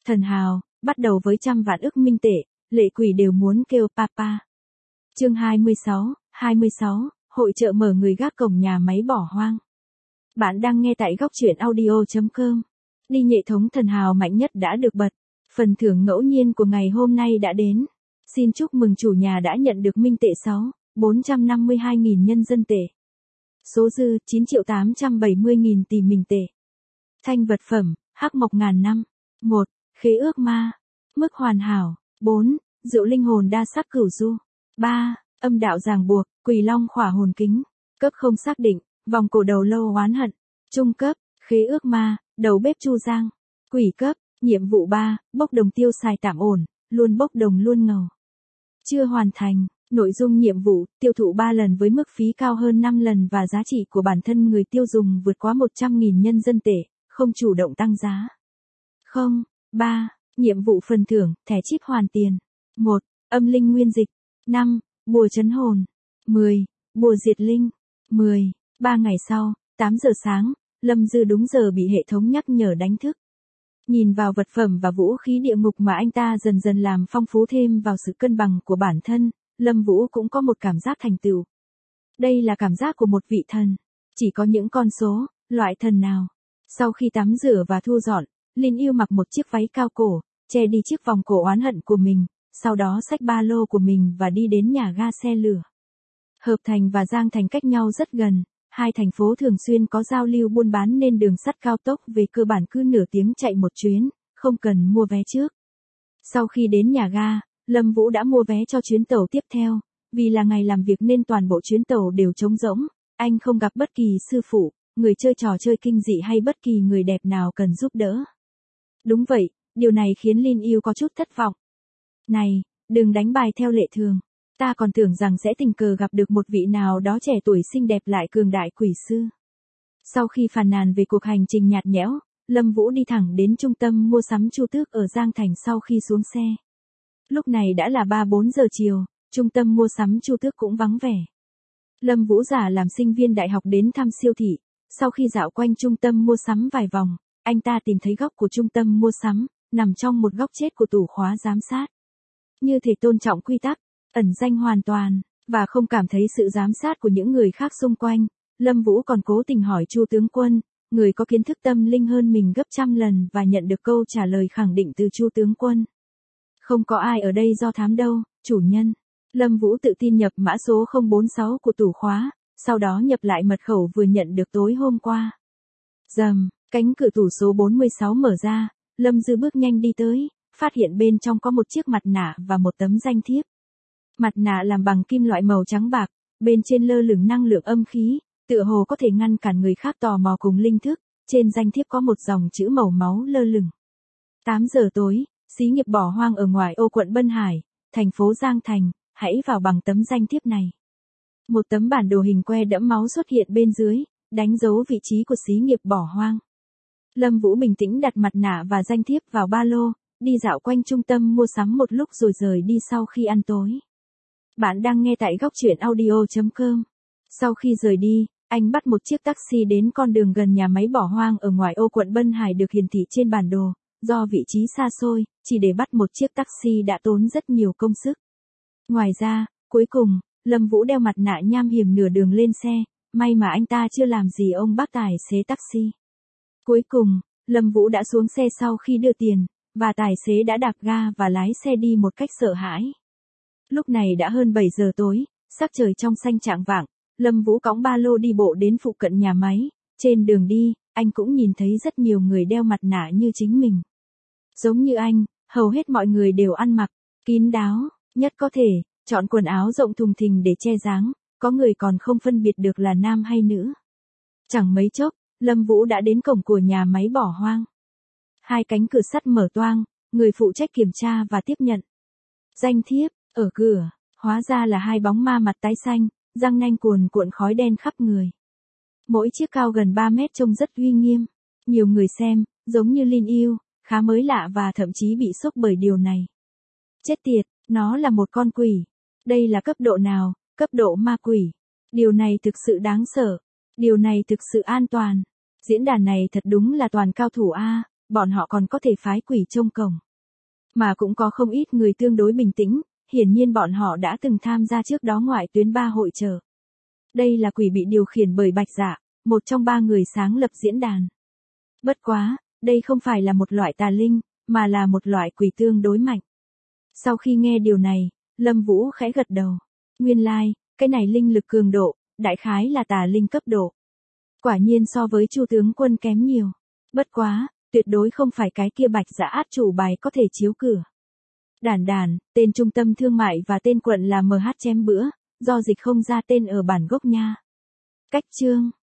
Thần hào, bắt đầu với trăm vạn ức minh tệ, lệ quỷ đều muốn kêu papa. Chương 26, hội chợ mở người gác cổng nhà máy bỏ hoang. Bạn đang nghe tại góc truyện audio.com. Đi nhệ thống thần hào mạnh nhất đã được bật. Phần thưởng ngẫu nhiên của ngày hôm nay đã đến. Xin chúc mừng chủ nhà đã nhận được minh tệ 452.000 nhân dân tệ. Số dư 9.870.000 tỷ mình tệ. Thanh vật phẩm, hắc mộc ngàn năm. 1. Khế ước ma. Mức hoàn hảo. 4. Rượu linh hồn đa sắc cửu du. 3. Âm đạo ràng buộc, quỷ long khỏa hồn kính. Cấp không xác định, vòng cổ đầu lâu oán hận. Trung cấp, khế ước ma, đầu bếp Chu Giang. Quỷ cấp, nhiệm vụ 3, bốc đồng tiêu xài tạm ổn, luôn bốc đồng luôn ngầu. Chưa hoàn thành, nội dung nhiệm vụ, tiêu thụ 3 lần với mức phí cao hơn 5 lần và giá trị của bản thân người tiêu dùng vượt quá 100.000 nhân dân tệ, không chủ động tăng giá. 3. Nhiệm vụ phần thưởng, thẻ chip hoàn tiền. 1. Âm linh nguyên dịch. 5. Bùa trấn hồn. 10. Bùa diệt linh. 10. 3 ngày sau, 8 giờ sáng, Lâm Dư đúng giờ bị hệ thống nhắc nhở đánh thức. Nhìn vào vật phẩm và vũ khí địa ngục mà anh ta dần dần làm phong phú thêm vào sự cân bằng của bản thân, Lâm Vũ cũng có một cảm giác thành tựu. Đây là cảm giác của một vị thần. Chỉ có những con số, loại thần nào. Sau khi tắm rửa và thu dọn, Linh Yêu mặc một chiếc váy cao cổ, che đi chiếc vòng cổ oán hận của mình, sau đó xách ba lô của mình và đi đến nhà ga xe lửa. Hợp Thành và Giang Thành cách nhau rất gần, hai thành phố thường xuyên có giao lưu buôn bán nên đường sắt cao tốc về cơ bản cứ nửa tiếng chạy một chuyến, không cần mua vé trước. Sau khi đến nhà ga, Lâm Vũ đã mua vé cho chuyến tàu tiếp theo, vì là ngày làm việc nên toàn bộ chuyến tàu đều trống rỗng, anh không gặp bất kỳ sư phụ, người chơi trò chơi kinh dị hay bất kỳ người đẹp nào cần giúp đỡ. Đúng vậy, điều này khiến Linh Yêu có chút thất vọng. Này, đừng đánh bài theo lệ thường. Ta còn tưởng rằng sẽ tình cờ gặp được một vị nào đó trẻ tuổi xinh đẹp lại cường đại quỷ sư. Sau khi phàn nàn về cuộc hành trình nhạt nhẽo, Lâm Vũ đi thẳng đến trung tâm mua sắm Chu Tước ở Giang Thành sau khi xuống xe. Lúc này đã là 3-4 giờ chiều, trung tâm mua sắm Chu Tước cũng vắng vẻ. Lâm Vũ giả làm sinh viên đại học đến thăm siêu thị, sau khi dạo quanh trung tâm mua sắm vài vòng, anh ta tìm thấy góc của trung tâm mua sắm, nằm trong một góc chết của tủ khóa giám sát. Như thể tôn trọng quy tắc, ẩn danh hoàn toàn, và không cảm thấy sự giám sát của những người khác xung quanh, Lâm Vũ còn cố tình hỏi Chu tướng quân, người có kiến thức tâm linh hơn mình gấp trăm lần và nhận được câu trả lời khẳng định từ Chu tướng quân. Không có ai ở đây do thám đâu, chủ nhân. Lâm Vũ tự tin nhập mã số 046 của tủ khóa, sau đó nhập lại mật khẩu vừa nhận được tối hôm qua. Rầm, cánh cửa tủ số 46 mở ra, Lâm Dư bước nhanh đi tới, phát hiện bên trong có một chiếc mặt nạ và một tấm danh thiếp. Mặt nạ làm bằng kim loại màu trắng bạc, bên trên lơ lửng năng lượng âm khí, tựa hồ có thể ngăn cản người khác tò mò cùng linh thức, trên danh thiếp có một dòng chữ màu máu lơ lửng. 8 giờ tối, xí nghiệp bỏ hoang ở ngoại ô quận Bân Hải, thành phố Giang Thành, hãy vào bằng tấm danh thiếp này. Một tấm bản đồ hình que đẫm máu xuất hiện bên dưới, đánh dấu vị trí của xí nghiệp bỏ hoang. Lâm Vũ bình tĩnh đặt mặt nạ và danh thiếp vào ba lô, đi dạo quanh trung tâm mua sắm một lúc rồi rời đi sau khi ăn tối. Bạn đang nghe tại góc truyện audio.com. Sau khi rời đi, anh bắt một chiếc taxi đến con đường gần nhà máy bỏ hoang ở ngoại ô quận Bân Hải được hiển thị trên bản đồ. Do vị trí xa xôi, chỉ để bắt một chiếc taxi đã tốn rất nhiều công sức. Ngoài ra, cuối cùng, Lâm Vũ đeo mặt nạ nham hiểm nửa đường lên xe, may mà anh ta chưa làm gì ông bác tài xế taxi. Cuối cùng, Lâm Vũ đã xuống xe sau khi đưa tiền, và tài xế đã đạp ga và lái xe đi một cách sợ hãi. Lúc này đã hơn 7 giờ tối, sắc trời trong xanh rạng vạng, Lâm Vũ cõng ba lô đi bộ đến phụ cận nhà máy, trên đường đi, anh cũng nhìn thấy rất nhiều người đeo mặt nạ như chính mình. Giống như anh, hầu hết mọi người đều ăn mặc kín đáo, nhất có thể, chọn quần áo rộng thùng thình để che dáng, có người còn không phân biệt được là nam hay nữ. Chẳng mấy chốc, Lâm Vũ đã đến cổng của nhà máy bỏ hoang. Hai cánh cửa sắt mở toang, người phụ trách kiểm tra và tiếp nhận danh thiếp, ở cửa, hóa ra là hai bóng ma mặt tái xanh, răng nanh cuồn cuộn khói đen khắp người. Mỗi chiếc cao gần 3 mét trông rất uy nghiêm. Nhiều người xem, giống như Linh Yêu, khá mới lạ và thậm chí bị sốc bởi điều này. Chết tiệt, nó là một con quỷ. Đây là cấp độ nào? Cấp độ ma quỷ. Điều này thực sự đáng sợ. Điều này thực sự an toàn. Diễn đàn này thật đúng là toàn cao thủ a. bọn họ còn có thể phái quỷ trông cổng. Mà cũng có không ít người tương đối bình tĩnh, hiển nhiên bọn họ đã từng tham gia trước đó ngoại tuyến 3 hội chợ. Đây là quỷ bị điều khiển bởi Bạch Dạ, một trong 3 người sáng lập diễn đàn. Bất quá, đây không phải là một loại tà linh, mà là một loại quỷ tương đối mạnh. Sau khi nghe điều này, Lâm Vũ khẽ gật đầu. Nguyên lai, cái này linh lực cường độ, đại khái là tà linh cấp độ. Quả nhiên so với Chu tướng quân kém nhiều. Bất quá, tuyệt đối không phải cái kia Bạch Dạ át chủ bài có thể chiếu cửa. Đản đản, tên trung tâm thương mại và tên quận là MH chém bữa, do dịch không ra tên ở bản gốc nha. Cách chương